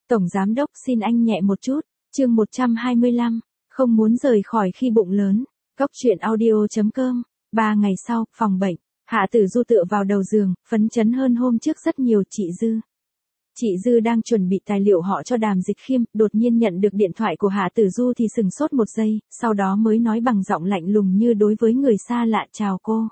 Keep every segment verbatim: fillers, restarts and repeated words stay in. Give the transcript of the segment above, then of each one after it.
Tổng giám đốc xin anh nhẹ một chút, chương một trăm hai mươi lăm, không muốn rời khỏi khi bụng lớn, góc truyện audio chấm com, ba ngày sau, phòng bệnh, Hạ Tử Du tựa vào đầu giường, phấn chấn hơn hôm trước rất nhiều. Chị Dư. Chị Dư đang chuẩn bị tài liệu họ cho Đàm Dịch Khiêm, đột nhiên nhận được điện thoại của Hạ Tử Du thì sừng sốt một giây, sau đó mới nói bằng giọng lạnh lùng như đối với người xa lạ, chào cô.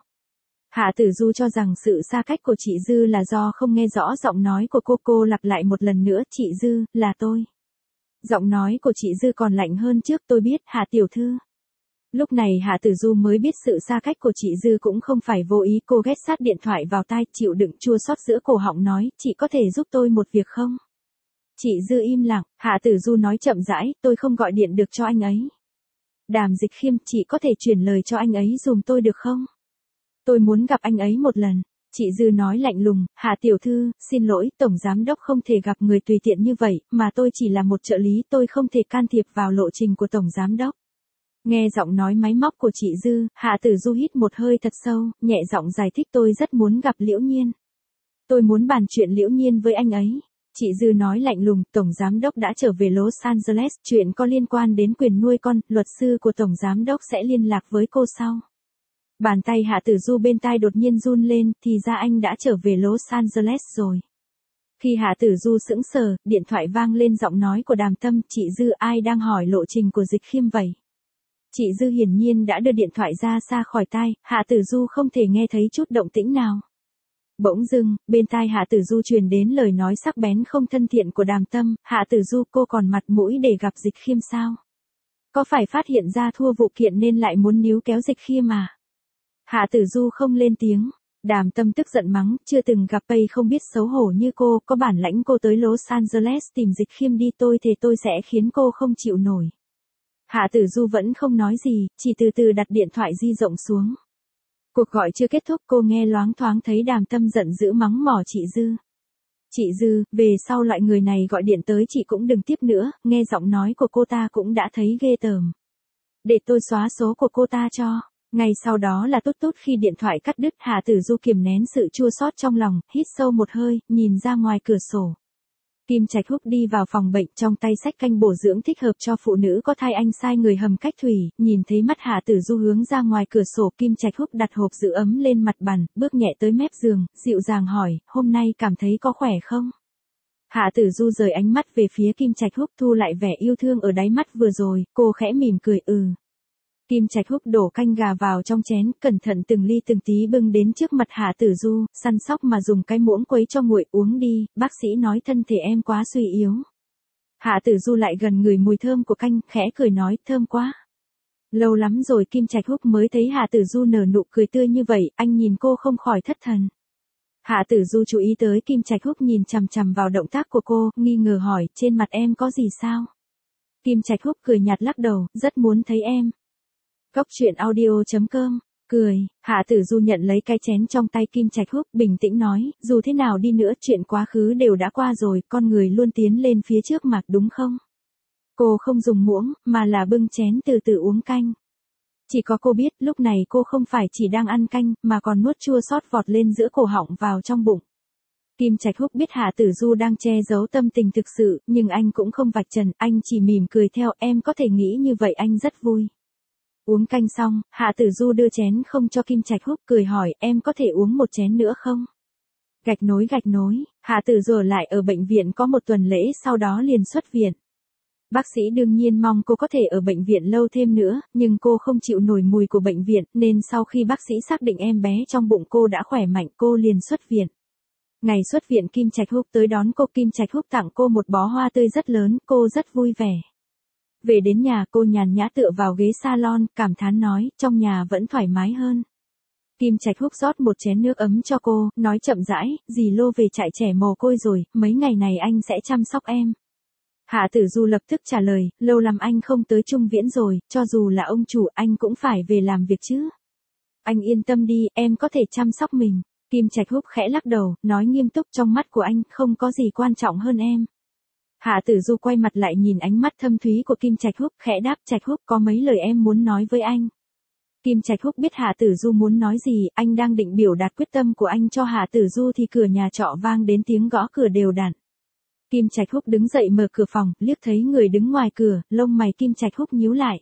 Hạ Tử Du cho rằng sự xa cách của chị Dư là do không nghe rõ giọng nói của cô, cô lặp lại một lần nữa, chị Dư, là tôi. Giọng nói của chị Dư còn lạnh hơn trước, tôi biết, Hạ tiểu thư. Lúc này Hạ Tử Du mới biết sự xa cách của chị Dư cũng không phải vô ý, cô ghét sát điện thoại vào tai, chịu đựng chua xót giữa cổ họng nói, chị có thể giúp tôi một việc không? Chị Dư im lặng, Hạ Tử Du nói chậm rãi, tôi không gọi điện được cho anh ấy. Đàm Dịch Khiêm, chị có thể chuyển lời cho anh ấy dùm tôi được không? Tôi muốn gặp anh ấy một lần. Chị Dư nói lạnh lùng, Hạ tiểu thư, xin lỗi, Tổng Giám đốc không thể gặp người tùy tiện như vậy, mà tôi chỉ là một trợ lý, tôi không thể can thiệp vào lộ trình của Tổng Giám đốc. Nghe giọng nói máy móc của chị Dư, Hạ Tử Du hít một hơi thật sâu, nhẹ giọng giải thích, tôi rất muốn gặp Liễu Nhiên. Tôi muốn bàn chuyện Liễu Nhiên với anh ấy. Chị Dư nói lạnh lùng, Tổng Giám đốc đã trở về Los Angeles, chuyện có liên quan đến quyền nuôi con, luật sư của Tổng Giám đốc sẽ liên lạc với cô sau. Bàn tay Hạ Tử Du bên tai đột nhiên run lên, thì ra anh đã trở về Los Angeles rồi. Khi Hạ Tử Du sững sờ, điện thoại vang lên giọng nói của Đàm Tâm, chị Dư, ai đang hỏi lộ trình của Dịch Khiêm vậy? Chị Dư hiển nhiên đã đưa điện thoại ra xa khỏi tai, Hạ Tử Du không thể nghe thấy chút động tĩnh nào. Bỗng dưng, bên tai Hạ Tử Du truyền đến lời nói sắc bén không thân thiện của Đàm Tâm, Hạ Tử Du, cô còn mặt mũi để gặp Dịch Khiêm sao? Có phải phát hiện ra thua vụ kiện nên lại muốn níu kéo Dịch Khiêm à? Hạ Tử Du không lên tiếng. Đàm Tâm tức giận mắng, chưa từng gặp Pay không biết xấu hổ như cô, có bản lãnh cô tới Los Angeles tìm Dịch Khiêm đi, tôi thề tôi sẽ khiến cô không chịu nổi. Hạ Tử Du vẫn không nói gì, chỉ từ từ đặt điện thoại di động xuống. Cuộc gọi chưa kết thúc, cô nghe loáng thoáng thấy Đàm Tâm giận dữ mắng mỏ chị Dư. Chị Dư, về sau loại người này gọi điện tới chị cũng đừng tiếp nữa, nghe giọng nói của cô ta cũng đã thấy ghê tởm. Để tôi xóa số của cô ta cho. Ngay sau đó là tút tút khi điện thoại cắt đứt, Hạ Tử Du kiềm nén sự chua xót trong lòng, hít sâu một hơi, nhìn ra ngoài cửa sổ. Kim Trạch Húc đi vào phòng bệnh, trong tay xách canh bổ dưỡng thích hợp cho phụ nữ có thai, anh sai người hầm cách thủy, nhìn thấy mắt Hạ Tử Du hướng ra ngoài cửa sổ, Kim Trạch Húc đặt hộp giữ ấm lên mặt bàn, bước nhẹ tới mép giường, dịu dàng hỏi, hôm nay cảm thấy có khỏe không? Hạ Tử Du rời ánh mắt về phía Kim Trạch Húc, thu lại vẻ yêu thương ở đáy mắt vừa rồi, cô khẽ mỉm cười, ừ. Kim Trạch Húc đổ canh gà vào trong chén, cẩn thận từng ly từng tí bưng đến trước mặt Hạ Tử Du, săn sóc mà dùng cái muỗng quấy cho nguội, uống đi, bác sĩ nói thân thể em quá suy yếu. Hạ Tử Du lại gần ngửi mùi thơm của canh, khẽ cười nói, thơm quá. Lâu lắm rồi Kim Trạch Húc mới thấy Hạ Tử Du nở nụ cười tươi như vậy, anh nhìn cô không khỏi thất thần. Hạ Tử Du chú ý tới Kim Trạch Húc nhìn chằm chằm vào động tác của cô, nghi ngờ hỏi, trên mặt em có gì sao? Kim Trạch Húc cười nhạt lắc đầu, rất muốn thấy em. Góc truyện audio chấm com, cười, Hạ Tử Du nhận lấy cái chén trong tay Kim Trạch Húc, bình tĩnh nói, dù thế nào đi nữa chuyện quá khứ đều đã qua rồi, con người luôn tiến lên phía trước mà, đúng không? Cô không dùng muỗng, mà là bưng chén từ từ uống canh. Chỉ có cô biết, lúc này cô không phải chỉ đang ăn canh, mà còn nuốt chua xót vọt lên giữa cổ họng vào trong bụng. Kim Trạch Húc biết Hạ Tử Du đang che giấu tâm tình thực sự, nhưng anh cũng không vạch trần, anh chỉ mỉm cười theo, em có thể nghĩ như vậy, anh rất vui. Uống canh xong, Hạ Tử Du đưa chén không cho Kim Trạch Húc, cười hỏi, em có thể uống một chén nữa không? Gạch nối gạch nối, Hạ Tử Du lại ở bệnh viện có một tuần lễ, sau đó liền xuất viện. Bác sĩ đương nhiên mong cô có thể ở bệnh viện lâu thêm nữa, nhưng cô không chịu nổi mùi của bệnh viện, nên sau khi bác sĩ xác định em bé trong bụng cô đã khỏe mạnh, cô liền xuất viện. Ngày xuất viện Kim Trạch Húc tới đón cô, Kim Trạch Húc tặng cô một bó hoa tươi rất lớn, cô rất vui vẻ. Về đến nhà cô nhàn nhã tựa vào ghế salon, cảm thán nói, trong nhà vẫn thoải mái hơn. Kim Trạch Húc rót một chén nước ấm cho cô, nói chậm rãi, dì Lô về trại trẻ mồ côi rồi, mấy ngày này anh sẽ chăm sóc em. Hạ Tử Du lập tức trả lời, lâu lắm anh không tới Trung Viễn rồi, cho dù là ông chủ anh cũng phải về làm việc chứ. Anh yên tâm đi, em có thể chăm sóc mình. Kim Trạch Húc khẽ lắc đầu, nói nghiêm túc, trong mắt của anh không có gì quan trọng hơn em. Hạ Tử Du quay mặt lại nhìn ánh mắt thâm thúy của Kim Trạch Húc, khẽ đáp, Trạch Húc có mấy lời em muốn nói với anh. Kim Trạch Húc biết Hạ Tử Du muốn nói gì, anh đang định biểu đạt quyết tâm của anh cho Hạ Tử Du thì cửa nhà trọ vang đến tiếng gõ cửa đều đặn. Kim Trạch Húc đứng dậy mở cửa phòng, liếc thấy người đứng ngoài cửa, lông mày Kim Trạch Húc nhíu lại.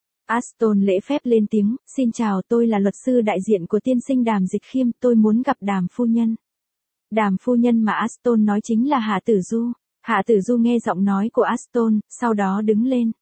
Aston lễ phép lên tiếng, xin chào, tôi là luật sư đại diện của tiên sinh Đàm Dịch Khiêm, tôi muốn gặp Đàm phu nhân. Đàm phu nhân mà Aston nói chính là Hạ Tử Du. Hạ Tử Du nghe giọng nói của Aston, sau đó đứng lên.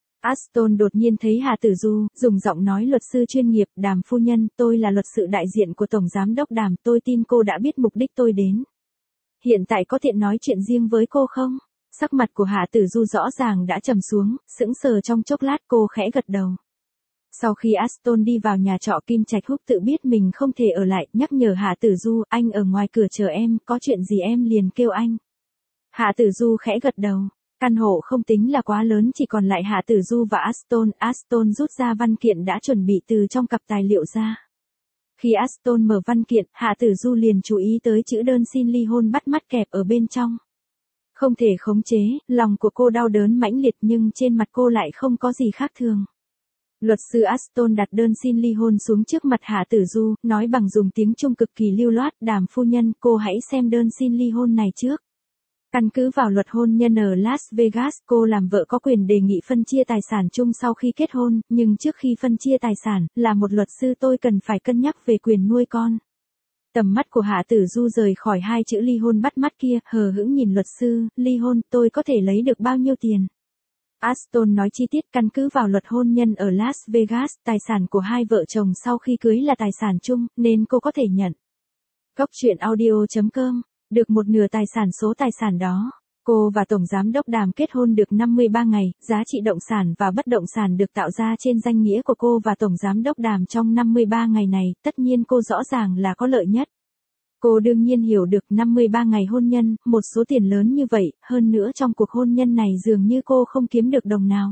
Aston đột nhiên thấy Hạ Tử Du, dùng giọng nói luật sư chuyên nghiệp, Đàm phu nhân, tôi là luật sư đại diện của Tổng Giám đốc Đàm, tôi tin cô đã biết mục đích tôi đến. Hiện tại có tiện nói chuyện riêng với cô không? Sắc mặt của Hạ Tử Du rõ ràng đã trầm xuống, sững sờ trong chốc lát cô khẽ gật đầu. Sau khi Aston đi vào nhà trọ, Kim Trạch Húc tự biết mình không thể ở lại, nhắc nhở Hạ Tử Du, anh ở ngoài cửa chờ em, có chuyện gì em liền kêu anh. Hạ Tử Du khẽ gật đầu. Căn hộ không tính là quá lớn, chỉ còn lại Hạ Tử Du và Aston. Aston rút ra văn kiện đã chuẩn bị từ trong cặp tài liệu ra. Khi Aston mở văn kiện, Hạ Tử Du liền chú ý tới chữ đơn xin ly hôn bắt mắt kẹp ở bên trong. Không thể khống chế, lòng của cô đau đớn mãnh liệt nhưng trên mặt cô lại không có gì khác thường. Luật sư Aston đặt đơn xin ly hôn xuống trước mặt Hạ Tử Du, nói bằng dùng tiếng Trung cực kỳ lưu loát, Đàm phu nhân, cô hãy xem đơn xin ly hôn này trước. Căn cứ vào luật hôn nhân ở Las Vegas, cô làm vợ có quyền đề nghị phân chia tài sản chung sau khi kết hôn, nhưng trước khi phân chia tài sản, là một luật sư tôi cần phải cân nhắc về quyền nuôi con. Tầm mắt của Hạ Tử Du rời khỏi hai chữ ly hôn bắt mắt kia, hờ hững nhìn luật sư, ly hôn, tôi có thể lấy được bao nhiêu tiền? Aston nói chi tiết, căn cứ vào luật hôn nhân ở Las Vegas, tài sản của hai vợ chồng sau khi cưới là tài sản chung, nên cô có thể nhận. Góc truyện audio chấm com, được một nửa tài sản số tài sản đó. Cô và Tổng Giám đốc Đàm kết hôn được năm mươi ba ngày, giá trị động sản và bất động sản được tạo ra trên danh nghĩa của cô và Tổng Giám đốc Đàm trong năm mươi ba ngày này, tất nhiên cô rõ ràng là có lợi nhất. Cô đương nhiên hiểu được năm mươi ba ngày hôn nhân, một số tiền lớn như vậy, hơn nữa trong cuộc hôn nhân này dường như cô không kiếm được đồng nào.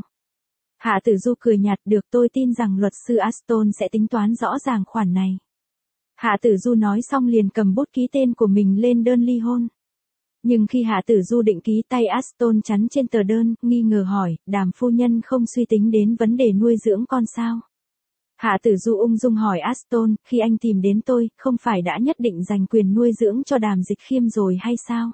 Hạ Tử Du cười nhạt, được, tôi tin rằng luật sư Aston sẽ tính toán rõ ràng khoản này. Hạ Tử Du nói xong liền cầm bút ký tên của mình lên đơn ly hôn. Nhưng khi Hạ Tử Du định ký, tay Aston chắn trên tờ đơn, nghi ngờ hỏi, Đàm phu nhân không suy tính đến vấn đề nuôi dưỡng con sao? Hạ Tử Du ung dung hỏi Aston, khi anh tìm đến tôi, không phải đã nhất định dành quyền nuôi dưỡng cho Đàm Dịch Khiêm rồi hay sao?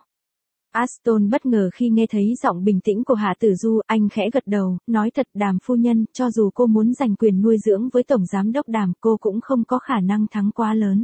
Aston bất ngờ khi nghe thấy giọng bình tĩnh của Hạ Tử Du, anh khẽ gật đầu, nói thật, Đàm phu nhân, cho dù cô muốn giành quyền nuôi dưỡng với Tổng Giám đốc Đàm, cô cũng không có khả năng thắng quá lớn.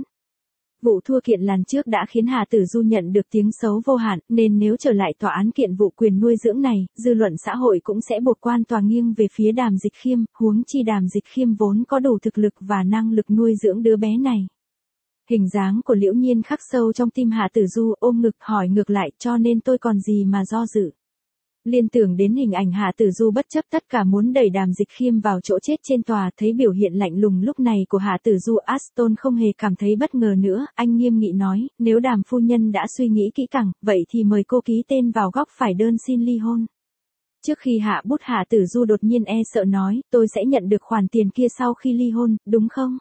Vụ thua kiện lần trước đã khiến Hạ Tử Du nhận được tiếng xấu vô hạn, nên nếu trở lại tòa án kiện vụ quyền nuôi dưỡng này, dư luận xã hội cũng sẽ buộc quan tòa nghiêng về phía Đàm Dịch Khiêm, huống chi Đàm Dịch Khiêm vốn có đủ thực lực và năng lực nuôi dưỡng đứa bé này. Hình dáng của Liễu Nhiên khắc sâu trong tim Hạ Tử Du, ôm ngực hỏi ngược lại, cho nên tôi còn gì mà do dự. Liên tưởng đến hình ảnh Hạ Tử Du bất chấp tất cả muốn đẩy Đàm Dịch Khiêm vào chỗ chết trên tòa, thấy biểu hiện lạnh lùng lúc này của Hạ Tử Du, Aston không hề cảm thấy bất ngờ nữa, anh nghiêm nghị nói, nếu Đàm phu nhân đã suy nghĩ kỹ càng, vậy thì mời cô ký tên vào góc phải đơn xin ly hôn. Trước khi hạ bút, Hạ Tử Du đột nhiên e sợ nói, tôi sẽ nhận được khoản tiền kia sau khi ly hôn, đúng không?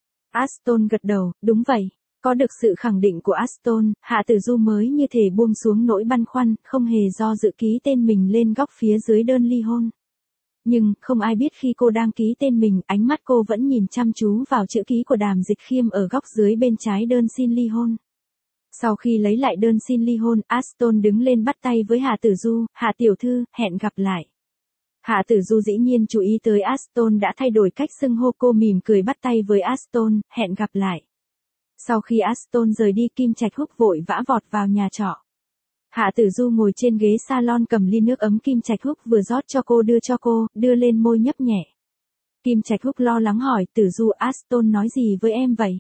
Aston gật đầu, đúng vậy. Có được sự khẳng định của Aston, Hạ Tử Du mới như thể buông xuống nỗi băn khoăn, không hề do dự ký tên mình lên góc phía dưới đơn ly hôn. Nhưng, không ai biết khi cô đang ký tên mình, ánh mắt cô vẫn nhìn chăm chú vào chữ ký của Đàm Dịch Khiêm ở góc dưới bên trái đơn xin ly hôn. Sau khi lấy lại đơn xin ly hôn, Aston đứng lên bắt tay với Hạ Tử Du, Hạ tiểu thư, hẹn gặp lại. Hạ Tử Du dĩ nhiên chú ý tới Aston đã thay đổi cách xưng hô, cô mỉm cười bắt tay với Aston, hẹn gặp lại. Sau khi Aston rời đi, Kim Trạch Húc vội vã vọt vào nhà trọ. Hạ Tử Du ngồi trên ghế salon cầm ly nước ấm Kim Trạch Húc vừa rót cho cô đưa cho cô, đưa lên môi nhấp nhẹ. Kim Trạch Húc lo lắng hỏi, Tử Du, Aston nói gì với em vậy?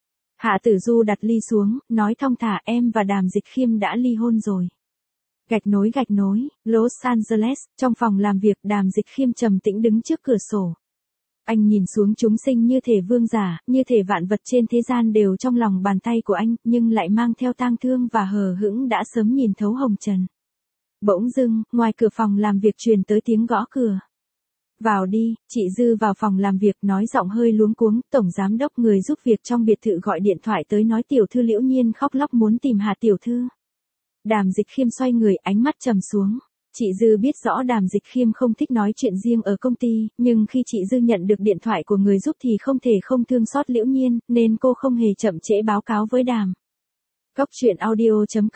Hạ Tử Du đặt ly xuống, nói thong thả, em và Đàm Dịch Khiêm đã ly hôn rồi. Gạch nối gạch nối, Los Angeles, trong phòng làm việc, Đàm Dịch Khiêm trầm tĩnh đứng trước cửa sổ. Anh nhìn xuống chúng sinh như thể vương giả, như thể vạn vật trên thế gian đều trong lòng bàn tay của anh, nhưng lại mang theo tang thương và hờ hững đã sớm nhìn thấu hồng trần. Bỗng dưng, ngoài cửa phòng làm việc truyền tới tiếng gõ cửa. Vào đi, chị Dư vào phòng làm việc nói giọng hơi luống cuống, Tổng Giám đốc người giúp việc trong biệt thự gọi điện thoại tới nói tiểu thư Liễu Nhiên khóc lóc muốn tìm Hạ tiểu thư. Đàm Dịch Khiêm xoay người, ánh mắt trầm xuống. Chị Dư biết rõ Đàm Dịch Khiêm không thích nói chuyện riêng ở công ty, nhưng khi chị Dư nhận được điện thoại của người giúp thì không thể không thương xót Liễu Nhiên, nên cô không hề chậm trễ báo cáo với Đàm. Góc truyện audio chấm com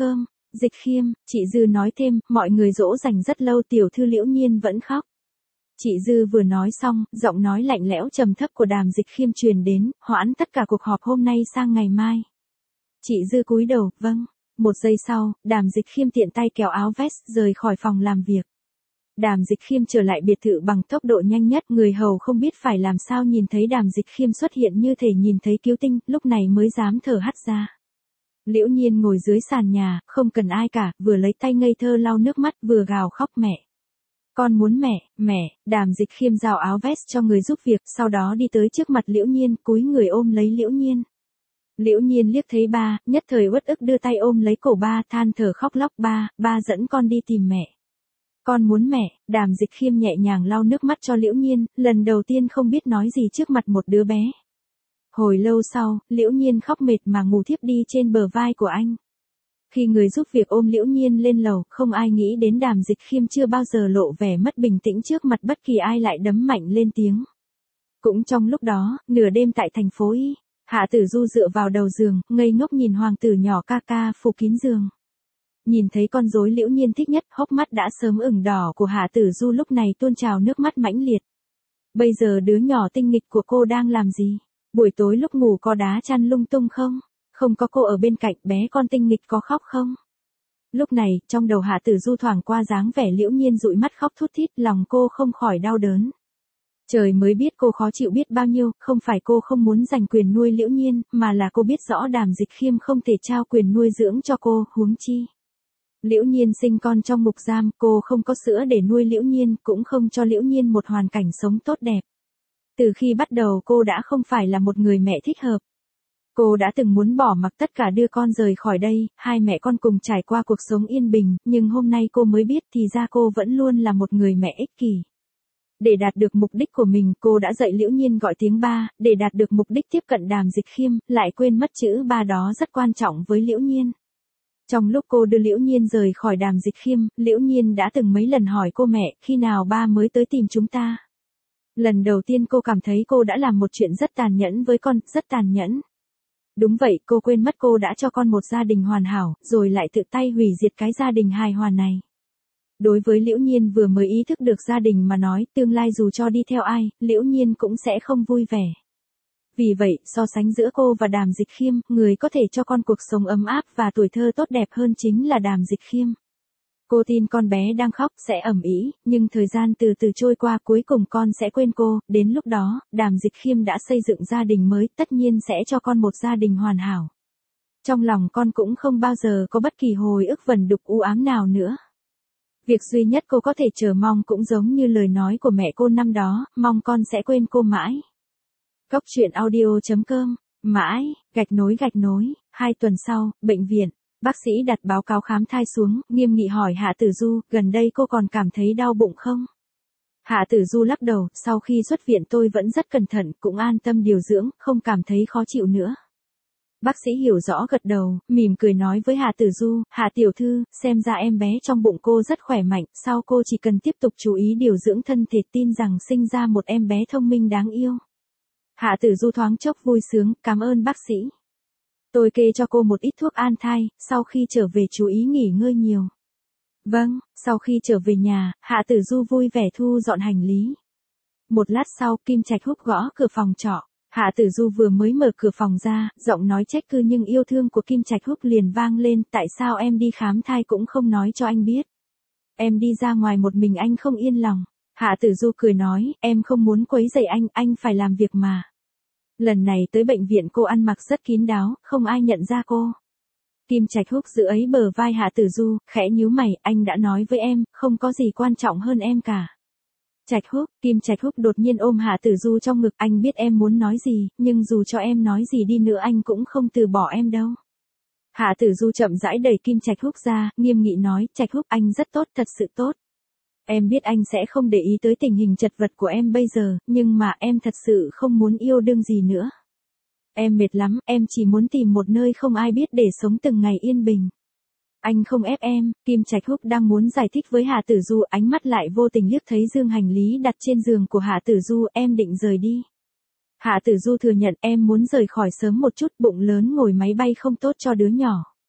Dịch Khiêm, chị Dư nói thêm, mọi người dỗ dành rất lâu tiểu thư Liễu Nhiên vẫn khóc. Chị Dư vừa nói xong, giọng nói lạnh lẽo trầm thấp của Đàm Dịch Khiêm truyền đến, hoãn tất cả cuộc họp hôm nay sang ngày mai. Chị Dư cúi đầu, vâng. Một giây sau, Đàm Dịch Khiêm tiện tay kéo áo vest rời khỏi phòng làm việc. Đàm Dịch Khiêm trở lại biệt thự bằng tốc độ nhanh nhất, người hầu không biết phải làm sao nhìn thấy Đàm Dịch Khiêm xuất hiện như thể nhìn thấy cứu tinh, lúc này mới dám thở hắt ra. Liễu Nhiên ngồi dưới sàn nhà, không cần ai cả, vừa lấy tay ngây thơ lau nước mắt vừa gào khóc mẹ. Con muốn mẹ, mẹ. Đàm Dịch Khiêm giao áo vest cho người giúp việc, sau đó đi tới trước mặt Liễu Nhiên, cúi người ôm lấy Liễu Nhiên. Liễu Nhiên liếc thấy ba, nhất thời uất ức đưa tay ôm lấy cổ ba, than thở khóc lóc, ba, ba dẫn con đi tìm mẹ. Con muốn mẹ. Đàm Dịch Khiêm nhẹ nhàng lau nước mắt cho Liễu Nhiên, lần đầu tiên không biết nói gì trước mặt một đứa bé. Hồi lâu sau, Liễu Nhiên khóc mệt mà ngủ thiếp đi trên bờ vai của anh. Khi người giúp việc ôm Liễu Nhiên lên lầu, không ai nghĩ đến Đàm Dịch Khiêm chưa bao giờ lộ vẻ mất bình tĩnh trước mặt bất kỳ ai lại đấm mạnh lên tiếng. Cũng trong lúc đó, nửa đêm tại thành phố Y, Hạ Tử Du dựa vào đầu giường, ngây ngốc nhìn hoàng tử nhỏ ca ca phủ kín giường. Nhìn thấy con rối Liễu Nhiên thích nhất, hốc mắt đã sớm ửng đỏ của Hạ Tử Du lúc này tuôn trào nước mắt mãnh liệt. Bây giờ đứa nhỏ tinh nghịch của cô đang làm gì? Buổi tối lúc ngủ có đá chăn lung tung không? Không có cô ở bên cạnh, bé con tinh nghịch có khóc không? Lúc này, trong đầu Hạ Tử Du thoảng qua dáng vẻ Liễu Nhiên dụi mắt khóc thút thít, lòng cô không khỏi đau đớn. Trời mới biết cô khó chịu biết bao nhiêu, không phải cô không muốn giành quyền nuôi Liễu Nhiên, mà là cô biết rõ Đàm Dịch Khiêm không thể trao quyền nuôi dưỡng cho cô, huống chi. Liễu Nhiên sinh con trong ngục giam, cô không có sữa để nuôi Liễu Nhiên, cũng không cho Liễu Nhiên một hoàn cảnh sống tốt đẹp. Từ khi bắt đầu cô đã không phải là một người mẹ thích hợp. Cô đã từng muốn bỏ mặc tất cả đưa con rời khỏi đây, hai mẹ con cùng trải qua cuộc sống yên bình, nhưng hôm nay cô mới biết thì ra cô vẫn luôn là một người mẹ ích kỷ. Để đạt được mục đích của mình, cô đã dạy Liễu Nhiên gọi tiếng ba, để đạt được mục đích tiếp cận Đàm Dịch Khiêm, lại quên mất chữ ba đó rất quan trọng với Liễu Nhiên. Trong lúc cô đưa Liễu Nhiên rời khỏi Đàm Dịch Khiêm, Liễu Nhiên đã từng mấy lần hỏi cô mẹ, khi nào ba mới tới tìm chúng ta. Lần đầu tiên cô cảm thấy cô đã làm một chuyện rất tàn nhẫn với con, rất tàn nhẫn. Đúng vậy, cô quên mất cô đã cho con một gia đình hoàn hảo, rồi lại tự tay hủy diệt cái gia đình hài hòa này. Đối với Liễu Nhiên vừa mới ý thức được gia đình mà nói, tương lai dù cho đi theo ai, Liễu Nhiên cũng sẽ không vui vẻ. Vì vậy, so sánh giữa cô và Đàm Dịch Khiêm, người có thể cho con cuộc sống ấm áp và tuổi thơ tốt đẹp hơn chính là Đàm Dịch Khiêm. Cô tin con bé đang khóc sẽ ầm ĩ, nhưng thời gian từ từ trôi qua cuối cùng con sẽ quên cô, đến lúc đó, Đàm Dịch Khiêm đã xây dựng gia đình mới, tất nhiên sẽ cho con một gia đình hoàn hảo. Trong lòng con cũng không bao giờ có bất kỳ hồi ức vẩn đục u ám nào nữa. Việc duy nhất cô có thể chờ mong cũng giống như lời nói của mẹ cô năm đó, mong con sẽ quên cô mãi. Cốc truyện audio chấm com, mãi, gạch nối gạch nối, hai tuần sau, bệnh viện. Bác sĩ đặt báo cáo khám thai xuống, nghiêm nghị hỏi Hạ Tử Du, gần đây cô còn cảm thấy đau bụng không? Hạ Tử Du lắc đầu, sau khi xuất viện tôi vẫn rất cẩn thận, cũng an tâm điều dưỡng, không cảm thấy khó chịu nữa. Bác sĩ hiểu rõ gật đầu, mỉm cười nói với Hạ Tử Du, Hạ tiểu thư, xem ra em bé trong bụng cô rất khỏe mạnh, sau cô chỉ cần tiếp tục chú ý điều dưỡng thân thể, tin rằng sinh ra một em bé thông minh đáng yêu. Hạ Tử Du thoáng chốc vui sướng, cảm ơn bác sĩ. Tôi kê cho cô một ít thuốc an thai, sau khi trở về chú ý nghỉ ngơi nhiều. Vâng, sau khi trở về nhà, Hạ Tử Du vui vẻ thu dọn hành lý. Một lát sau, Kim Trạch Húc gõ cửa phòng trọ. Hạ Tử Du vừa mới mở cửa phòng ra, giọng nói trách cứ nhưng yêu thương của Kim Trạch Húc liền vang lên, tại sao em đi khám thai cũng không nói cho anh biết. Em đi ra ngoài một mình anh không yên lòng. Hạ Tử Du cười nói, em không muốn quấy rầy anh, anh phải làm việc mà. Lần này tới bệnh viện cô ăn mặc rất kín đáo, không ai nhận ra cô. Kim Trạch Húc giữ ấy bờ vai Hạ Tử Du, khẽ nhíu mày, anh đã nói với em, không có gì quan trọng hơn em cả. Trạch Húc, Kim Trạch Húc đột nhiên ôm Hạ Tử Du trong ngực, anh biết em muốn nói gì, nhưng dù cho em nói gì đi nữa anh cũng không từ bỏ em đâu. Hạ Tử Du chậm rãi đẩy Kim Trạch Húc ra, nghiêm nghị nói, Trạch Húc anh rất tốt, thật sự tốt. Em biết anh sẽ không để ý tới tình hình chật vật của em bây giờ, nhưng mà em thật sự không muốn yêu đương gì nữa. Em mệt lắm, em chỉ muốn tìm một nơi không ai biết để sống từng ngày yên bình. Anh không ép em. Kim Trạch Húc đang muốn giải thích với Hạ Tử Du, ánh mắt lại vô tình liếc thấy dương hành lý đặt trên giường của Hạ Tử Du, em định rời đi. Hạ Tử Du thừa nhận, em muốn rời khỏi sớm một chút, bụng lớn ngồi máy bay không tốt cho đứa nhỏ.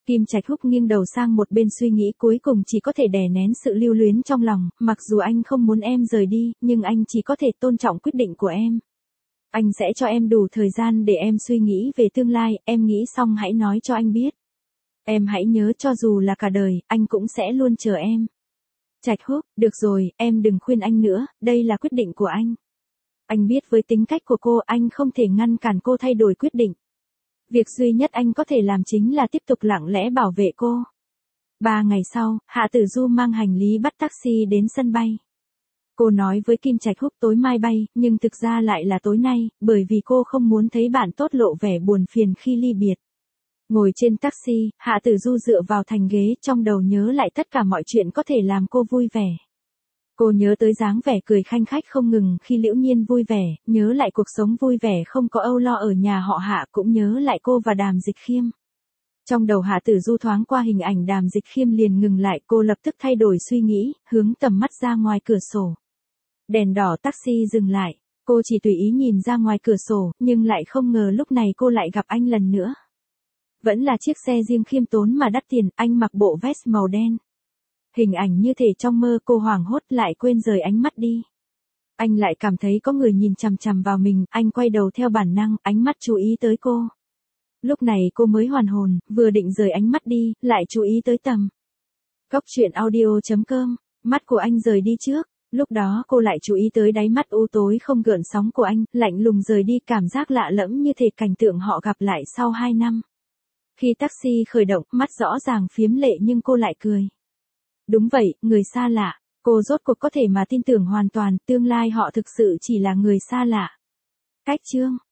Kim Trạch Húc nghiêng đầu sang một bên suy nghĩ, cuối cùng chỉ có thể đè nén sự lưu luyến trong lòng, mặc dù anh không muốn em rời đi, nhưng anh chỉ có thể tôn trọng quyết định của em. Anh sẽ cho em đủ thời gian để em suy nghĩ về tương lai, em nghĩ xong hãy nói cho anh biết. Em hãy nhớ cho dù là cả đời, anh cũng sẽ luôn chờ em. Trạch Húc, được rồi, em đừng khuyên anh nữa, đây là quyết định của anh. Anh biết với tính cách của cô, anh không thể ngăn cản cô thay đổi quyết định. Việc duy nhất anh có thể làm chính là tiếp tục lặng lẽ bảo vệ cô. Ba ngày sau, Hạ Tử Du mang hành lý bắt taxi đến sân bay. Cô nói với Kim Trạch Húc tối mai bay, nhưng thực ra lại là tối nay, bởi vì cô không muốn thấy bạn tốt lộ vẻ buồn phiền khi ly biệt. Ngồi trên taxi, Hạ Tử Du dựa vào thành ghế, trong đầu nhớ lại tất cả mọi chuyện có thể làm cô vui vẻ. Cô nhớ tới dáng vẻ cười khanh khách không ngừng khi Liễu Nhiên vui vẻ, nhớ lại cuộc sống vui vẻ không có âu lo ở nhà họ Hạ, cũng nhớ lại cô và Đàm Dịch Khiêm. Trong đầu Hạ Tử Du thoáng qua hình ảnh Đàm Dịch Khiêm liền ngừng lại, cô lập tức thay đổi suy nghĩ, hướng tầm mắt ra ngoài cửa sổ. Đèn đỏ taxi dừng lại, cô chỉ tùy ý nhìn ra ngoài cửa sổ, nhưng lại không ngờ lúc này cô lại gặp anh lần nữa. Vẫn là chiếc xe riêng khiêm tốn mà đắt tiền, anh mặc bộ vest màu đen. Hình ảnh như thể trong mơ, cô hoảng hốt lại quên rời ánh mắt đi. Anh lại cảm thấy có người nhìn chằm chằm vào mình, anh quay đầu theo bản năng, ánh mắt chú ý tới cô. Lúc này cô mới hoàn hồn, vừa định rời ánh mắt đi, lại chú ý tới Tầm. Góc truyện audio chấm com, mắt của anh rời đi trước, lúc đó cô lại chú ý tới đáy mắt u tối không gợn sóng của anh, lạnh lùng rời đi, cảm giác lạ lẫm như thể cảnh tượng họ gặp lại sau hai năm. Khi taxi khởi động, mắt rõ ràng phiếm lệ nhưng cô lại cười. Đúng vậy, người xa lạ, cô rốt cuộc có thể mà tin tưởng hoàn toàn, tương lai họ thực sự chỉ là người xa lạ. Cách chương